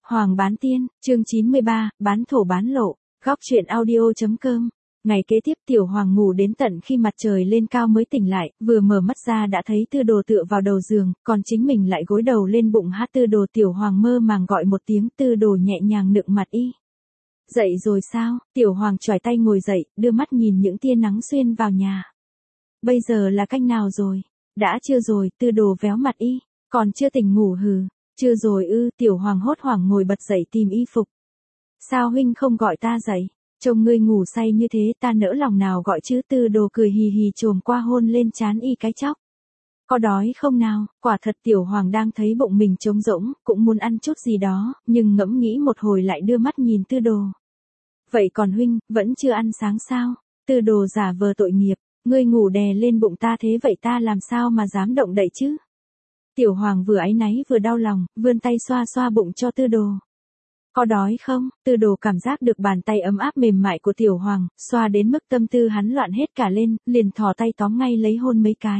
Hoàng bán tiên, chương 93, bán thổ bán lộ, góc truyện audio.com. Ngày kế tiếp Tiểu Hoàng ngủ đến tận khi mặt trời lên cao mới tỉnh lại, vừa mở mắt ra đã thấy Tư Đồ tựa vào đầu giường, còn chính mình lại gối đầu lên bụng hát Tư Đồ. Tiểu Hoàng mơ màng gọi một tiếng, Tư Đồ nhẹ nhàng nựng mặt y. Dậy rồi sao? Tiểu Hoàng chỏi tay ngồi dậy, đưa mắt nhìn những tia nắng xuyên vào nhà. Bây giờ là canh nào rồi? Đã trưa rồi. Tư Đồ véo mặt y. Còn chưa tỉnh ngủ hừ? Chưa rồi ư? Tiểu Hoàng hốt hoảng ngồi bật dậy tìm y phục. Sao huynh không gọi ta dậy? Trông ngươi ngủ say như thế ta nỡ lòng nào gọi chứ. Tư Đồ cười hì hì chồm qua hôn lên trán y cái chóc. Có đói không nào? Quả thật Tiểu Hoàng đang thấy bụng mình trống rỗng, cũng muốn ăn chút gì đó, nhưng ngẫm nghĩ một hồi lại đưa mắt nhìn Tư Đồ. Vậy còn huynh, vẫn chưa ăn sáng sao? Tư Đồ giả vờ tội nghiệp, ngươi ngủ đè lên bụng ta thế vậy ta làm sao mà dám động đậy chứ? Tiểu Hoàng vừa áy náy vừa đau lòng, vươn tay xoa xoa bụng cho Tư Đồ. Có đói không? Tư Đồ cảm giác được bàn tay ấm áp mềm mại của Tiểu Hoàng, xoa đến mức tâm tư hắn loạn hết cả lên, liền thò tay tóm ngay lấy hôn mấy cái.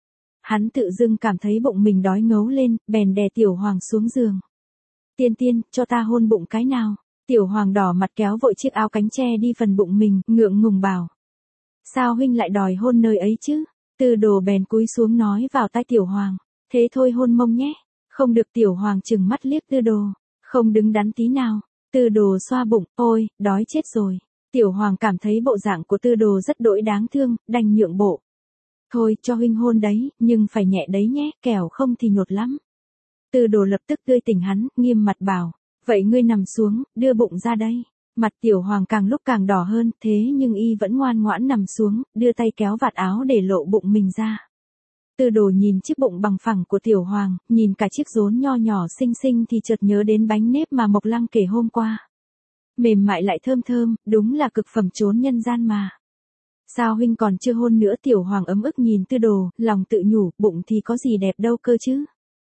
Hắn tự dưng cảm thấy bụng mình đói ngấu lên, bèn đè Tiểu Hoàng xuống giường. Tiên tiên, cho ta hôn bụng cái nào? Tiểu Hoàng đỏ mặt kéo vội chiếc áo cánh che đi phần bụng mình, ngượng ngùng bảo. Sao huynh lại đòi hôn nơi ấy chứ? Tư Đồ bèn cúi xuống nói vào tai Tiểu Hoàng. Thế thôi hôn mông nhé. Không được. Tiểu Hoàng trừng mắt liếc Tư Đồ. Không đứng đắn tí nào. Tư Đồ xoa bụng, ôi, đói chết rồi. Tiểu Hoàng cảm thấy bộ dạng của Tư Đồ rất đỗi đáng thương, đành nhượng bộ. Thôi, cho huynh hôn đấy, nhưng phải nhẹ đấy nhé, kẻo không thì nhột lắm. Tư Đồ lập tức tươi tỉnh hắn, nghiêm mặt bảo. Vậy ngươi nằm xuống, đưa bụng ra đây. Mặt Tiểu Hoàng càng lúc càng đỏ hơn, thế nhưng y vẫn ngoan ngoãn nằm xuống, đưa tay kéo vạt áo để lộ bụng mình ra. Tư Đồ nhìn chiếc bụng bằng phẳng của Tiểu Hoàng, nhìn cả chiếc rốn nho nhỏ xinh xinh thì chợt nhớ đến bánh nếp mà Mộc Lăng kể hôm qua. Mềm mại lại thơm thơm, đúng là cực phẩm trốn nhân gian mà. Sao huynh còn chưa hôn nữa? Tiểu Hoàng ấm ức nhìn Tư Đồ, lòng tự nhủ, bụng thì có gì đẹp đâu cơ chứ.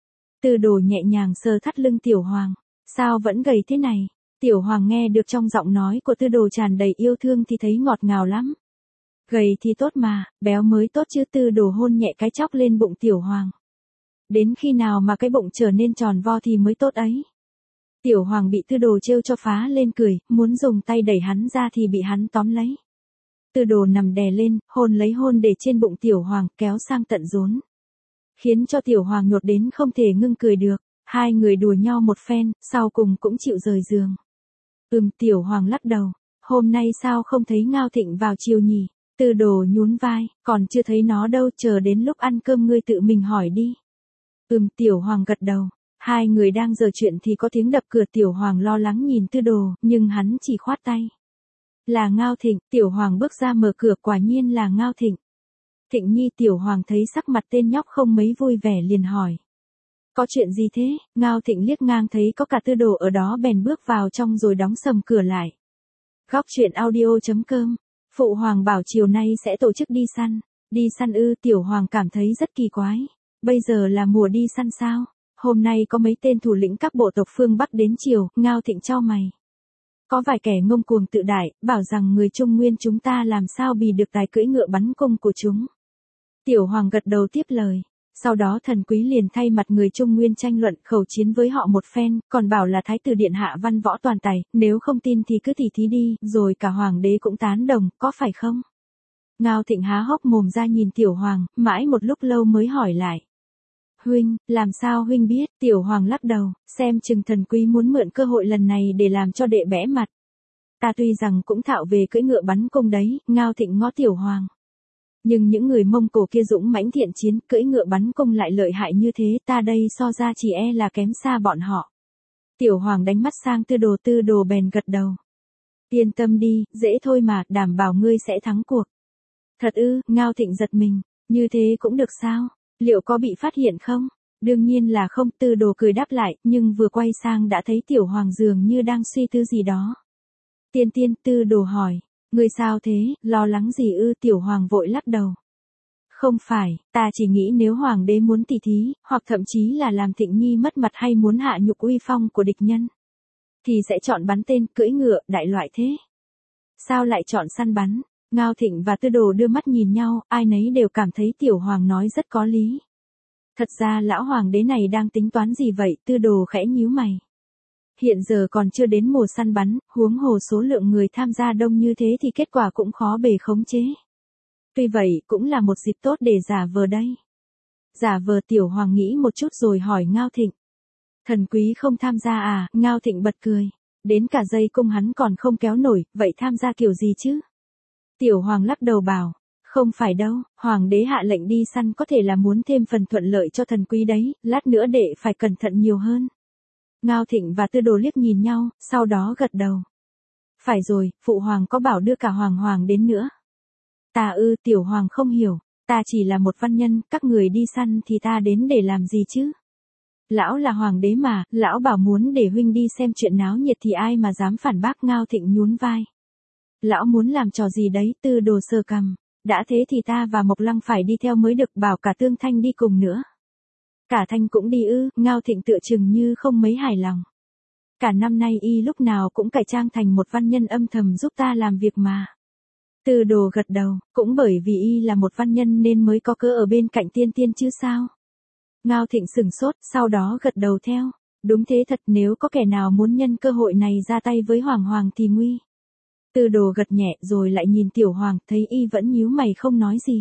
Tư Đồ nhẹ nhàng sờ thắt lưng Tiểu Hoàng. Sao vẫn gầy thế này? Tiểu Hoàng nghe được trong giọng nói của Tư Đồ tràn đầy yêu thương thì thấy ngọt ngào lắm. Gầy thì tốt mà, béo mới tốt chứ. Tư Đồ hôn nhẹ cái chóc lên bụng Tiểu Hoàng. Đến khi nào mà cái bụng trở nên tròn vo thì mới tốt ấy. Tiểu Hoàng bị Tư Đồ trêu cho phá lên cười, muốn dùng tay đẩy hắn ra thì bị hắn tóm lấy. Tư Đồ nằm đè lên, hôn để trên bụng Tiểu Hoàng, kéo sang tận rốn. Khiến cho Tiểu Hoàng nhột đến không thể ngưng cười được. Hai người đùa nhau một phen, sau cùng cũng chịu rời giường. Tiểu Hoàng lắc đầu. Hôm nay sao không thấy Ngao Thịnh vào chiều nhỉ? Tư Đồ nhún vai, còn chưa thấy nó đâu, chờ đến lúc ăn cơm ngươi tự mình hỏi đi. Tiểu Hoàng gật đầu. Hai người đang giở chuyện thì có tiếng đập cửa. Tiểu Hoàng lo lắng nhìn Tư Đồ, nhưng hắn chỉ khoát tay. Là Ngao Thịnh. Tiểu Hoàng bước ra mở cửa, quả nhiên là Ngao Thịnh. Thịnh nhi. Tiểu Hoàng thấy sắc mặt tên nhóc không mấy vui vẻ liền hỏi. Có chuyện gì thế? Ngao Thịnh liếc ngang thấy có cả Tư Đồ ở đó bèn bước vào trong rồi đóng sầm cửa lại. Góc truyện audio.com. Phụ Hoàng bảo chiều nay sẽ tổ chức đi săn. Đi săn ư? Tiểu Hoàng cảm thấy rất kỳ quái. Bây giờ là mùa đi săn sao? Hôm nay có mấy tên thủ lĩnh các bộ tộc phương Bắc đến chiều. Ngao Thịnh chau mày. Có vài kẻ ngông cuồng tự đại, bảo rằng người Trung Nguyên chúng ta làm sao bì được tài cưỡi ngựa bắn cung của chúng. Tiểu Hoàng gật đầu tiếp lời. Sau đó Thần Quý liền thay mặt người Trung Nguyên tranh luận khẩu chiến với họ một phen, còn bảo là Thái tử Điện Hạ văn võ toàn tài, nếu không tin thì cứ tỉ thí đi, rồi cả Hoàng đế cũng tán đồng, có phải không? Ngao Thịnh há hốc mồm ra nhìn Tiểu Hoàng, mãi một lúc lâu mới hỏi lại. Huynh, làm sao huynh biết? Tiểu Hoàng lắc đầu, xem chừng Thần Quý muốn mượn cơ hội lần này để làm cho đệ bẽ mặt. Ta tuy rằng cũng thạo về cưỡi ngựa bắn cung đấy. Ngao Thịnh ngó Tiểu Hoàng. Nhưng những người Mông Cổ kia dũng mãnh thiện chiến, cưỡi ngựa bắn cung lại lợi hại như thế, ta đây so ra chỉ e là kém xa bọn họ. Tiểu Hoàng đánh mắt sang Tư Đồ. Tư Đồ bèn gật đầu. Yên tâm đi, dễ thôi mà, đảm bảo ngươi sẽ thắng cuộc. Thật ư? Ngao Thịnh giật mình. Như thế cũng được sao? Liệu có bị phát hiện không? Đương nhiên là không. Tư Đồ cười đáp lại, nhưng vừa quay sang đã thấy Tiểu Hoàng dường như đang suy tư gì đó. Tiên tiên. Tư Đồ hỏi. Ngươi sao thế, lo lắng gì ư? Tiểu Hoàng vội lắc đầu. Không phải, ta chỉ nghĩ nếu Hoàng đế muốn tỉ thí, hoặc thậm chí là làm Thịnh nhi mất mặt hay muốn hạ nhục uy phong của địch nhân, thì sẽ chọn bắn tên, cưỡi ngựa, đại loại thế. Sao lại chọn săn bắn? Ngao Thịnh và Tư Đồ đưa mắt nhìn nhau, ai nấy đều cảm thấy Tiểu Hoàng nói rất có lý. Thật ra lão Hoàng đế này đang tính toán gì vậy? Tư Đồ khẽ nhíu mày. hiện giờ còn chưa đến mùa săn bắn, huống hồ số lượng người tham gia đông như thế thì kết quả cũng khó bề khống chế. Tuy vậy, cũng là một dịp tốt để giả vờ đây. Giả vờ Tiểu Hoàng nghĩ một chút rồi hỏi Ngao Thịnh. Thần quý không tham gia à? Ngao Thịnh bật cười. Đến cả dây cung hắn còn không kéo nổi, vậy tham gia kiểu gì chứ? Tiểu Hoàng lắc đầu bảo. Không phải đâu, Hoàng đế hạ lệnh đi săn có thể là muốn thêm phần thuận lợi cho thần quý đấy, lát nữa đệ phải cẩn thận nhiều hơn. Ngao Thịnh và Tư Đồ liếc nhìn nhau, sau đó gật đầu. Phải rồi, Phụ Hoàng có bảo đưa cả Hoàng đến nữa. Tiểu Hoàng không hiểu, ta chỉ là một văn nhân, các người đi săn thì ta đến để làm gì chứ? Lão là Hoàng đế mà, lão bảo muốn để huynh đi xem chuyện náo nhiệt thì ai mà dám phản bác. Ngao Thịnh nhún vai. Lão muốn làm trò gì đấy? Tư Đồ sờ cằm. Đã thế thì ta và Mộc Lăng phải đi theo mới được, bảo cả Tương Thanh đi cùng nữa. Cả Thanh cũng đi ư? Ngao Thịnh tựa chừng như không mấy hài lòng. Cả năm nay y lúc nào cũng cải trang thành một văn nhân âm thầm giúp ta làm việc mà. Tư Đồ gật đầu, cũng bởi vì y là một văn nhân nên mới có cớ ở bên cạnh tiên tiên chứ sao. Ngao Thịnh sửng sốt, sau đó gật đầu theo. Đúng thế thật, nếu có kẻ nào muốn nhân cơ hội này ra tay với Hoàng thì nguy. Tư Đồ gật nhẹ rồi lại nhìn Tiểu Hoàng, thấy y vẫn nhíu mày không nói gì.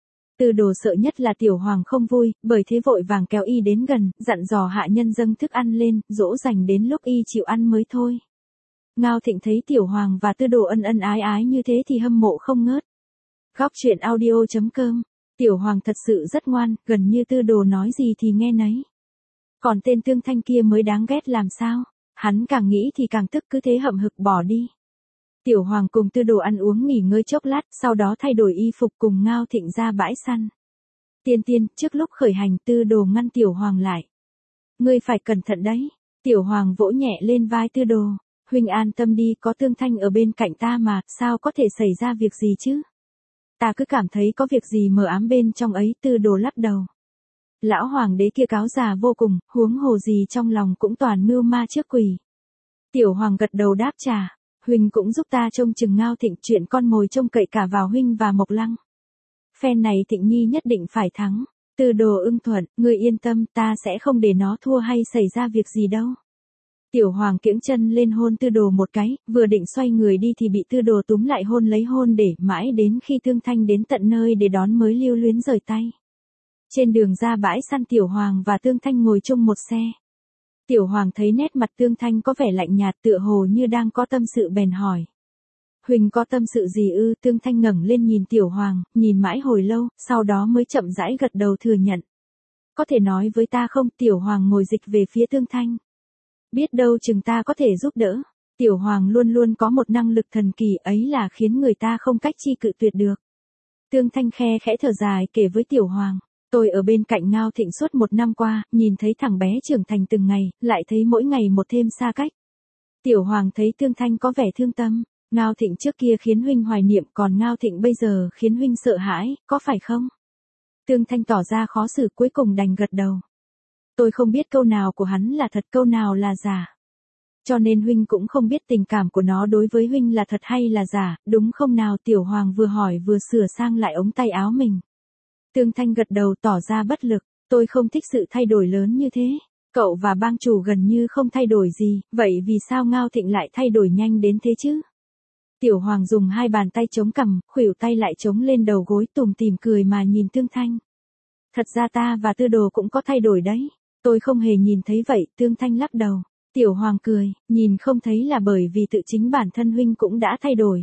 Tư Đồ sợ nhất là Tiểu Hoàng không vui, bởi thế vội vàng kéo y đến gần, dặn dò hạ nhân dâng thức ăn lên, dỗ dành đến lúc y chịu ăn mới thôi. Ngao Thịnh thấy Tiểu Hoàng và Tư Đồ ân ân ái ái như thế thì hâm mộ không ngớt. Góc truyện audio.com. Tiểu Hoàng thật sự rất ngoan, gần như Tư Đồ nói gì thì nghe nấy. Còn tên Tương Thanh kia mới đáng ghét làm sao? Hắn càng nghĩ thì càng tức, cứ thế hậm hực bỏ đi. Tiểu Hoàng cùng Tư Đồ ăn uống nghỉ ngơi chốc lát, sau đó thay đổi y phục cùng Ngao Thịnh ra bãi săn. Tiên tiên, trước lúc khởi hành Tư Đồ ngăn Tiểu Hoàng lại. Ngươi phải cẩn thận đấy. Tiểu Hoàng vỗ nhẹ lên vai Tư Đồ. Huynh an tâm đi, có Tương Thanh ở bên cạnh ta mà, sao có thể xảy ra việc gì chứ? Ta cứ cảm thấy có việc gì mờ ám bên trong ấy. Tư Đồ lắc đầu. Lão Hoàng đế kia cáo già vô cùng, huống hồ gì trong lòng cũng toàn mưu ma trước quỷ. Tiểu Hoàng gật đầu đáp trả. Huynh cũng giúp ta trông chừng Ngao Thịnh, chuyện con mồi trông cậy cả vào huynh và Mộc Lăng. Phen này Thịnh Nhi nhất định phải thắng. Tư Đồ ưng thuận, ngươi yên tâm, ta sẽ không để nó thua hay xảy ra việc gì đâu. Tiểu Hoàng kiễng chân lên hôn Tư Đồ một cái, vừa định xoay người đi thì bị Tư Đồ túm lại hôn lấy hôn để, mãi đến khi Tương Thanh đến tận nơi để đón mới lưu luyến rời tay. Trên đường ra bãi săn Tiểu Hoàng và Tương Thanh ngồi chung một xe. Tiểu Hoàng thấy nét mặt Tương Thanh có vẻ lạnh nhạt, tựa hồ như đang có tâm sự bèn hỏi. Huỳnh có tâm sự gì ư? Tương Thanh ngẩng lên nhìn Tiểu Hoàng, nhìn mãi hồi lâu, sau đó mới chậm rãi gật đầu thừa nhận. Có thể nói với ta không? Tiểu Hoàng ngồi dịch về phía Tương Thanh. Biết đâu chừng ta có thể giúp đỡ. Tiểu Hoàng luôn luôn có một năng lực thần kỳ, ấy là khiến người ta không cách chi cự tuyệt được. Tương Thanh khe khẽ thở dài kể với Tiểu Hoàng. Tôi ở bên cạnh Ngao Thịnh suốt 1 năm qua, nhìn thấy thằng bé trưởng thành từng ngày, lại thấy mỗi ngày một thêm xa cách. Tiểu Hoàng thấy Tương Thanh có vẻ thương tâm. Ngao Thịnh trước kia khiến huynh hoài niệm, còn Ngao Thịnh bây giờ khiến huynh sợ hãi, có phải không? Tương Thanh tỏ ra khó xử, cuối cùng đành gật đầu. Tôi không biết câu nào của hắn là thật, câu nào là giả. Cho nên huynh cũng không biết tình cảm của nó đối với huynh là thật hay là giả, đúng không nào? Tiểu Hoàng vừa hỏi vừa sửa sang lại ống tay áo mình. Tương Thanh gật đầu tỏ ra bất lực. Tôi không thích sự thay đổi lớn như thế. Cậu và bang chủ gần như không thay đổi gì, vậy vì sao Ngao Thịnh lại thay đổi nhanh đến thế chứ? Tiểu Hoàng dùng 2 bàn tay chống cằm, khuỷu tay lại chống lên đầu gối, tủm tỉm cười mà nhìn Tương Thanh. Thật ra ta và Tư Đồ cũng có thay đổi đấy. Tôi không hề nhìn thấy vậy. Tương Thanh lắc đầu. Tiểu Hoàng cười, nhìn không thấy là bởi vì tự chính bản thân huynh cũng đã thay đổi.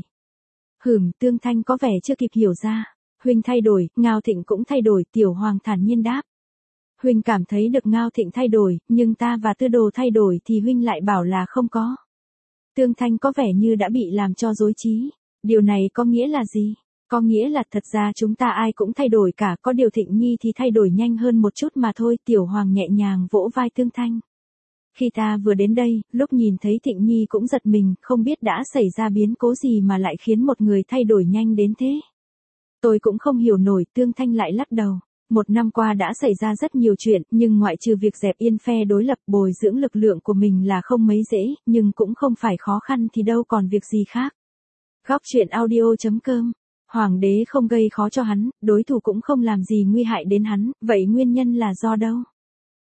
Tương Thanh có vẻ chưa kịp hiểu ra. Huynh thay đổi, Ngao Thịnh cũng thay đổi. Tiểu Hoàng thản nhiên đáp. Huynh cảm thấy được Ngao Thịnh thay đổi, nhưng ta và Tư Đồ thay đổi thì huynh lại bảo là không có. Tương Thanh có vẻ như đã bị làm cho rối trí. Điều này có nghĩa là gì? Có nghĩa là thật ra chúng ta ai cũng thay đổi cả, có điều Thịnh Nhi thì thay đổi nhanh hơn một chút mà thôi. Tiểu Hoàng nhẹ nhàng vỗ vai Tương Thanh. Khi ta vừa đến đây, lúc nhìn thấy Thịnh Nhi cũng giật mình, không biết đã xảy ra biến cố gì mà lại khiến một người thay đổi nhanh đến thế. Tôi cũng không hiểu nổi. Tương Thanh lại lắc đầu. 1 năm qua đã xảy ra rất nhiều chuyện, nhưng ngoại trừ việc dẹp yên phe đối lập, bồi dưỡng lực lượng của mình là không mấy dễ, nhưng cũng không phải khó khăn thì đâu còn việc gì khác. Góc truyện audio.com. Hoàng đế không gây khó cho hắn, đối thủ cũng không làm gì nguy hại đến hắn, vậy nguyên nhân là do đâu?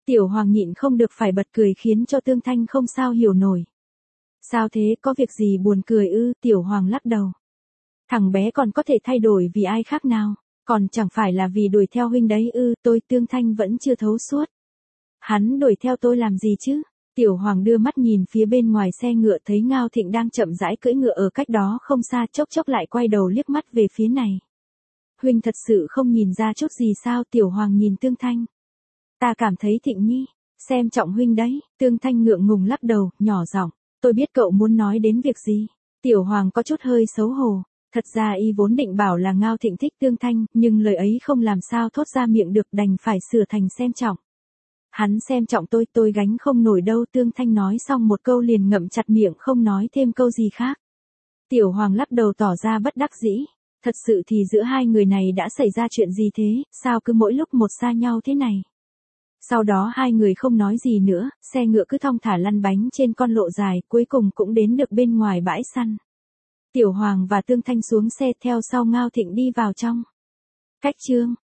Tiểu Hoàng nhịn không được phải bật cười khiến cho Tương Thanh không sao hiểu nổi. Sao thế, có việc gì buồn cười ư? Tiểu Hoàng lắc đầu. Thằng bé còn có thể thay đổi vì ai khác nào, còn chẳng phải là vì đuổi theo huynh đấy ư? Tôi Tương Thanh vẫn chưa thấu suốt. Hắn đuổi theo tôi làm gì chứ? Tiểu Hoàng đưa mắt nhìn phía bên ngoài xe ngựa thấy Ngao Thịnh đang chậm rãi cưỡi ngựa ở cách đó không xa, chốc chốc lại quay đầu liếc mắt về phía này. Huynh thật sự không nhìn ra chút gì sao? Tiểu Hoàng nhìn Tương Thanh. Ta cảm thấy Thịnh Nhi xem trọng huynh đấy. Tương Thanh ngượng ngùng lắc đầu, nhỏ giọng. Tôi biết cậu muốn nói đến việc gì. Tiểu Hoàng có chút hơi xấu hổ. Thật ra y vốn định bảo là Ngao Thịnh thích Tương Thanh, nhưng lời ấy không làm sao thốt ra miệng được, đành phải sửa thành xem trọng. Hắn xem trọng tôi gánh không nổi đâu. Tương Thanh nói xong một câu liền ngậm chặt miệng không nói thêm câu gì khác. Tiểu Hoàng lắc đầu tỏ ra bất đắc dĩ. Thật sự thì giữa hai người này đã xảy ra chuyện gì thế, sao cứ mỗi lúc một xa nhau thế này. Sau đó hai người không nói gì nữa, xe ngựa cứ thong thả lăn bánh trên con lộ dài, cuối cùng cũng đến được bên ngoài bãi săn. Tiểu Hoàng và Tương Thanh xuống xe theo sau Ngao Thịnh đi vào trong. Cách chương